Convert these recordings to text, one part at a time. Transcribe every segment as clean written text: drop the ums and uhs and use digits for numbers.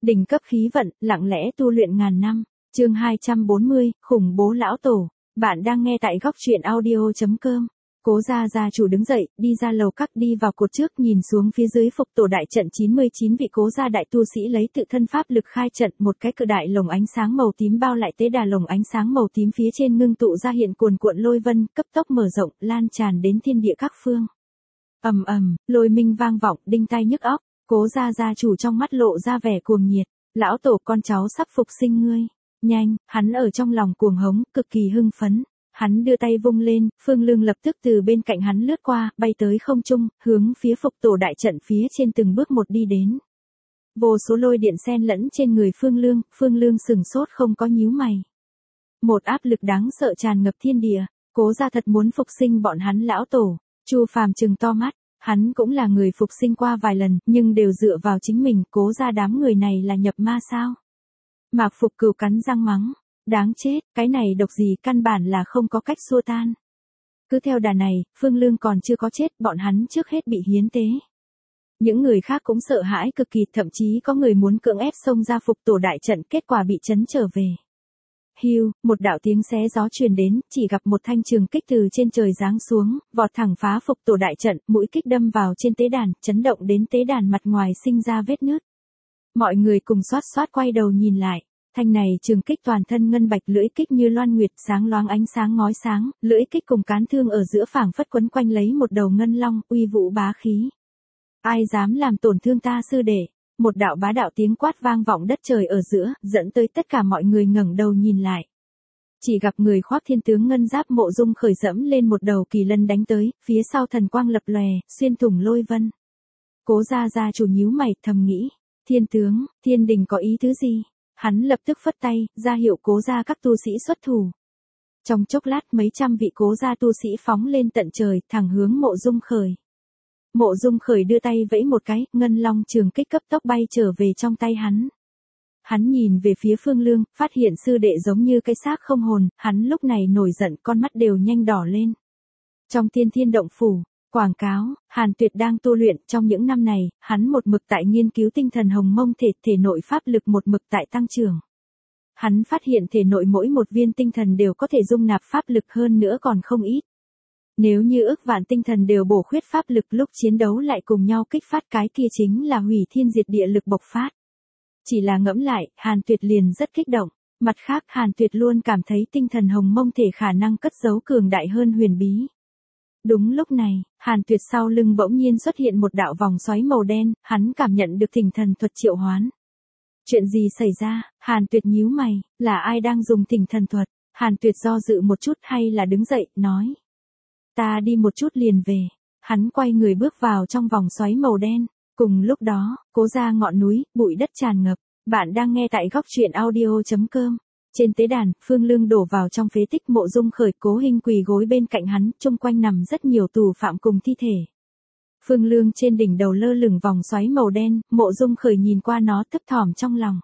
Đỉnh cấp khí vận, lặng lẽ tu luyện ngàn năm. Chương 240, khủng bố lão tổ. Bạn đang nghe tại góc truyện audio.com. Cố gia chủ đứng dậy, đi ra lầu các, đi vào cột trước, nhìn xuống phía dưới phục tổ đại trận 99 vị cố gia đại tu sĩ lấy tự thân pháp lực khai trận, một cái cự đại lồng ánh sáng màu tím bao lại tế đà, lồng ánh sáng màu tím phía trên ngưng tụ ra hiện cuồn cuộn lôi vân, cấp tốc mở rộng, lan tràn đến thiên địa các phương. Ầm ầm, lôi minh vang vọng, đinh tai nhức óc. Cố gia chủ trong mắt lộ ra vẻ cuồng nhiệt. Lão tổ, con cháu sắp phục sinh ngươi. Nhanh, hắn ở trong lòng cuồng hống, cực kỳ hưng phấn. Hắn đưa tay vung lên, Phương Lương lập tức từ bên cạnh hắn lướt qua, bay tới không trung, hướng phía phục tổ đại trận phía trên từng bước một đi đến. Vô số lôi điện xen lẫn trên người Phương Lương sừng sốt không có nhíu mày. Một áp lực đáng sợ tràn ngập thiên địa, Cố gia thật muốn phục sinh bọn hắn lão tổ. Chu Phàm trừng to mắt, hắn cũng là người phục sinh qua vài lần, nhưng đều dựa vào chính mình. Cố gia đám người này là nhập ma sao? Mạc Phục Cửu cắn răng mắng. Đáng chết, cái này độc gì căn bản là không có cách xua tan. Cứ theo đà này, Phương Lương còn chưa có chết, bọn hắn trước hết bị hiến tế. Những người khác cũng sợ hãi cực kỳ, thậm chí có người muốn cưỡng ép xông ra phục tổ đại trận, kết quả bị trấn trở về. Hiu, một đạo tiếng xé gió truyền đến, chỉ gặp một thanh trường kích từ trên trời giáng xuống, vọt thẳng phá phục tổ đại trận, mũi kích đâm vào trên tế đàn, chấn động đến tế đàn mặt ngoài sinh ra vết nứt. Mọi người cùng xoát quay đầu nhìn lại. Thanh này trường kích toàn thân ngân bạch, lưỡi kích như loan nguyệt, sáng loáng ánh sáng ngói sáng, lưỡi kích cùng cán thương ở giữa phảng phất quấn quanh lấy một đầu ngân long, uy vũ bá khí. Ai dám làm tổn thương ta sư đệ? Một đạo bá đạo tiếng quát vang vọng đất trời ở giữa, dẫn tới tất cả mọi người ngẩng đầu nhìn lại. Chỉ gặp người khoác thiên tướng ngân giáp Mộ Dung khởi dẫm lên một đầu kỳ lân đánh tới, phía sau thần quang lập lòe, xuyên thủng lôi vân. Cố gia chủ nhíu mày, thầm nghĩ, thiên tướng, thiên đình có ý thứ gì? Hắn lập tức phất tay, ra hiệu Cố gia các tu sĩ xuất thủ. Trong chốc lát mấy trăm vị Cố gia tu sĩ phóng lên tận trời, thẳng hướng Mộ Dung khởi. Mộ Dung khởi đưa tay vẫy một cái, ngân long trường kích cấp tốc bay trở về trong tay hắn. Hắn nhìn về phía Phương Lương, phát hiện sư đệ giống như cái xác không hồn, hắn lúc này nổi giận, con mắt đều nhanh đỏ lên. Trong thiên động phủ, quảng cáo, Hàn Tuyệt đang tu luyện, trong những năm này, hắn một mực tại nghiên cứu tinh thần hồng mông thể nội pháp lực một mực tại tăng trưởng. Hắn phát hiện thể nội mỗi một viên tinh thần đều có thể dung nạp pháp lực, hơn nữa còn không ít. Nếu như ước vạn tinh thần đều bổ khuyết pháp lực, lúc chiến đấu lại cùng nhau kích phát, cái kia chính là hủy thiên diệt địa lực bộc phát. Chỉ là ngẫm lại, Hàn Tuyệt liền rất kích động. Mặt khác, Hàn Tuyệt luôn cảm thấy tinh thần hồng mông thể khả năng cất giấu cường đại hơn huyền bí. Đúng lúc này, Hàn Tuyệt sau lưng bỗng nhiên xuất hiện một đạo vòng xoáy màu đen, hắn cảm nhận được thỉnh thần thuật triệu hoán. Chuyện gì xảy ra? Hàn Tuyệt nhíu mày, là ai đang dùng thỉnh thần thuật? Hàn Tuyệt do dự một chút hay là đứng dậy, nói. Ta đi một chút liền về. Hắn quay người bước vào trong vòng xoáy màu đen. Cùng lúc đó, Cố gia ngọn núi, bụi đất tràn ngập. Bạn đang nghe tại góc truyện audio.com. Trên tế đàn, Phương Lương đổ vào trong phế tích, Mộ Dung khởi Cố Hinh quỳ gối bên cạnh hắn, chung quanh nằm rất nhiều tù phạm cùng thi thể. Phương Lương trên đỉnh đầu lơ lửng vòng xoáy màu đen, Mộ Dung khởi nhìn qua nó thấp thỏm trong lòng.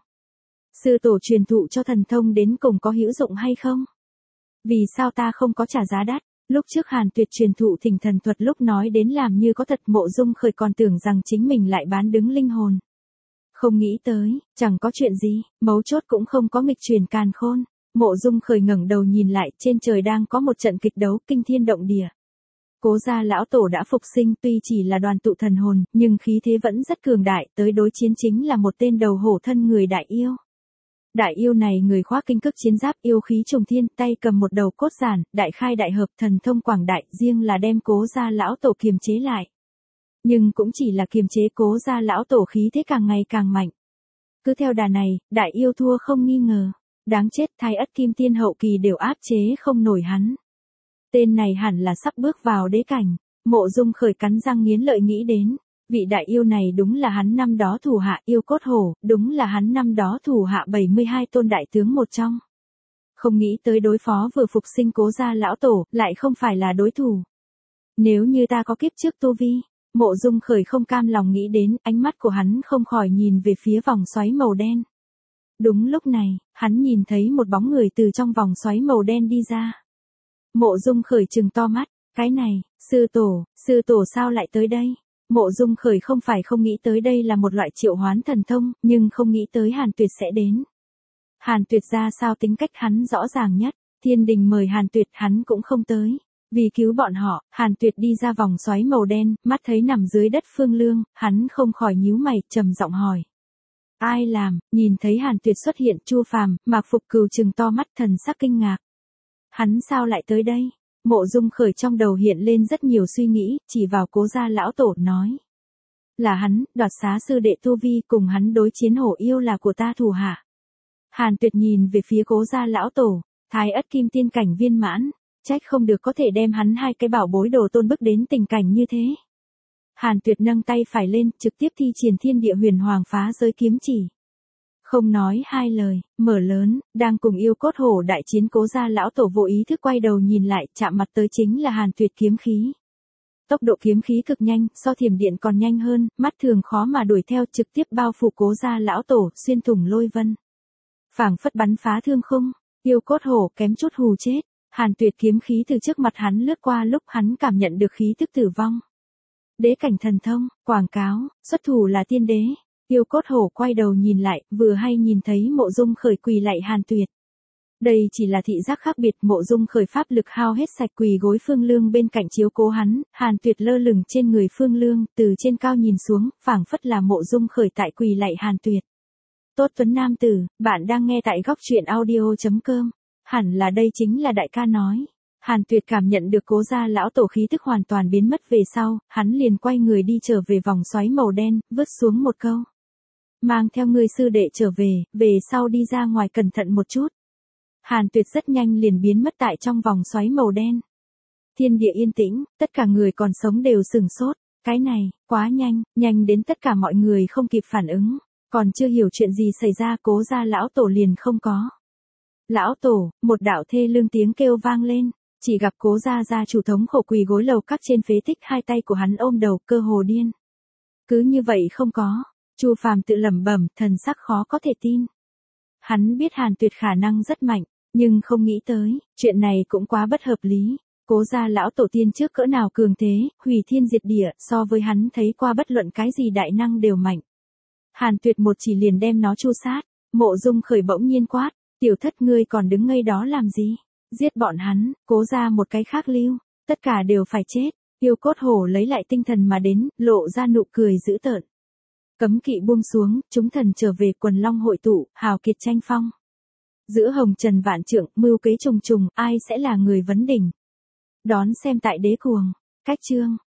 Sư tổ truyền thụ cho thần thông đến cùng có hữu dụng hay không? Vì sao ta không có trả giá đắt? Lúc trước Hàn Tuyệt truyền thụ thỉnh thần thuật lúc nói đến làm như có thật, Mộ Dung khởi còn tưởng rằng chính mình lại bán đứng linh hồn. Không nghĩ tới, chẳng có chuyện gì, mấu chốt cũng không có nghịch truyền càn khôn. Mộ Dung khởi ngẩng đầu nhìn lại, trên trời đang có một trận kịch đấu kinh thiên động địa. Cố gia lão tổ đã phục sinh, tuy chỉ là đoàn tụ thần hồn, nhưng khí thế vẫn rất cường đại, tới đối chiến chính là một tên đầu hổ thân người đại yêu. Đại yêu này người khoác kinh cức chiến giáp, yêu khí trùng thiên, tay cầm một đầu cốt giản, đại khai đại hợp, thần thông quảng đại, riêng là đem Cố gia lão tổ kiềm chế lại. Nhưng cũng chỉ là kiềm chế, Cố gia lão tổ khí thế càng ngày càng mạnh. Cứ theo đà này, đại yêu thua không nghi ngờ. Đáng chết, Thái Ất Kim Tiên hậu kỳ đều áp chế không nổi hắn. Tên này hẳn là sắp bước vào đế cảnh. Mộ Dung khởi cắn răng nghiến lợi nghĩ đến. Vị đại yêu này đúng là hắn năm đó thủ hạ yêu cốt hổ, đúng là hắn năm đó thủ hạ 72 tôn đại tướng một trong. Không nghĩ tới đối phó vừa phục sinh Cố gia lão tổ, lại không phải là đối thủ. Nếu như ta có kiếp trước tu vi, Mộ Dung khởi không cam lòng nghĩ đến, ánh mắt của hắn không khỏi nhìn về phía vòng xoáy màu đen. Đúng lúc này, hắn nhìn thấy một bóng người từ trong vòng xoáy màu đen đi ra. Mộ Dung khởi trừng to mắt, cái này, sư tổ sao lại tới đây? Mộ Dung Khởi không phải không nghĩ tới đây là một loại triệu hoán thần thông, nhưng không nghĩ tới Hàn Tuyệt sẽ đến. Hàn Tuyệt ra sao tính cách hắn rõ ràng nhất, thiên đình mời Hàn Tuyệt hắn cũng không tới. Vì cứu bọn họ, Hàn Tuyệt đi ra vòng xoáy màu đen, mắt thấy nằm dưới đất Phương Lương, hắn không khỏi nhíu mày, trầm giọng hỏi. Ai làm? Nhìn thấy Hàn Tuyệt xuất hiện, Chu Phàm, Mạc Phục Cừu trừng to mắt, thần sắc kinh ngạc. Hắn sao lại tới đây? Mộ Dung Khởi trong đầu hiện lên rất nhiều suy nghĩ, chỉ vào Cố gia lão tổ nói. Là hắn, đoạt xá sư đệ tu vi, cùng hắn đối chiến hổ yêu là của ta thủ hạ. Hàn Tuyệt nhìn về phía Cố gia lão tổ, Thái Ất Kim Tiên cảnh viên mãn, trách không được có thể đem hắn hai cái bảo bối đồ tôn bức đến tình cảnh như thế. Hàn Tuyệt nâng tay phải lên, trực tiếp thi triển thiên địa huyền hoàng phá giới kiếm chỉ. Không nói hai lời, mở lớn, đang cùng yêu cốt hổ đại chiến Cố gia lão tổ vô ý thức quay đầu nhìn lại, chạm mặt tới chính là Hàn Tuyệt kiếm khí. Tốc độ kiếm khí cực nhanh, so thiểm điện còn nhanh hơn, mắt thường khó mà đuổi theo, trực tiếp bao phủ Cố gia lão tổ, xuyên thủng lôi vân. Phảng phất bắn phá thương khung, yêu cốt hổ kém chút hù chết. Hàn Tuyệt kiếm khí từ trước mặt hắn lướt qua, lúc hắn cảm nhận được khí tức tử vong. Đế cảnh thần thông, quảng cáo, xuất thủ là tiên đế. Yêu cốt hổ quay đầu nhìn lại, vừa hay nhìn thấy Mộ Dung Khởi quỳ lạy Hàn Tuyệt. Đây chỉ là thị giác khác biệt, Mộ Dung Khởi pháp lực hao hết sạch quỳ gối Phương Lương bên cạnh chiếu cố hắn, Hàn Tuyệt lơ lửng trên người Phương Lương, từ trên cao nhìn xuống, phảng phất là Mộ Dung Khởi tại quỳ lạy Hàn Tuyệt. Tốt tuấn nam tử, bạn đang nghe tại góc truyện audio.com. Hẳn là đây chính là đại ca nói. Hàn Tuyệt cảm nhận được Cố gia lão tổ khí tức hoàn toàn biến mất về sau, hắn liền quay người đi trở về vòng xoáy màu đen, vứt xuống một câu. Mang theo người sư đệ trở về sau đi ra ngoài cẩn thận một chút. Hàn Tuyệt rất nhanh liền biến mất tại trong vòng xoáy màu đen. Thiên địa yên tĩnh, tất cả người còn sống đều sửng sốt. Cái này, quá nhanh, nhanh đến tất cả mọi người không kịp phản ứng. Còn chưa hiểu chuyện gì xảy ra, Cố gia lão tổ liền không có. Lão tổ, một đạo thê lương tiếng kêu vang lên, chỉ gặp Cố gia gia chủ thống khổ quỳ gối lầu các trên phế tích, hai tay của hắn ôm đầu, cơ hồ điên. Cứ như vậy không có, Chu Phàm tự lẩm bẩm, thần sắc khó có thể tin. Hắn biết Hàn Tuyệt khả năng rất mạnh, nhưng không nghĩ tới, chuyện này cũng quá bất hợp lý. Cố gia lão tổ tiên trước cỡ nào cường thế, hủy thiên diệt địa, so với hắn thấy qua bất luận cái gì đại năng đều mạnh. Hàn Tuyệt một chỉ liền đem nó chu sát. Mộ Dung Khởi bỗng nhiên quát, tiểu thất ngươi còn đứng ngây đó làm gì? Giết bọn hắn, Cố ra một cái khác lưu, tất cả đều phải chết. Yêu cốt hổ lấy lại tinh thần mà đến, lộ ra nụ cười dữ tợn. Cấm kỵ buông xuống, chúng thần trở về, quần long hội tụ, hào kiệt tranh phong. Giữa hồng trần vạn trượng, mưu kế trùng trùng, ai sẽ là người vấn đỉnh? Đón xem tại Đế Cuồng. Cách chương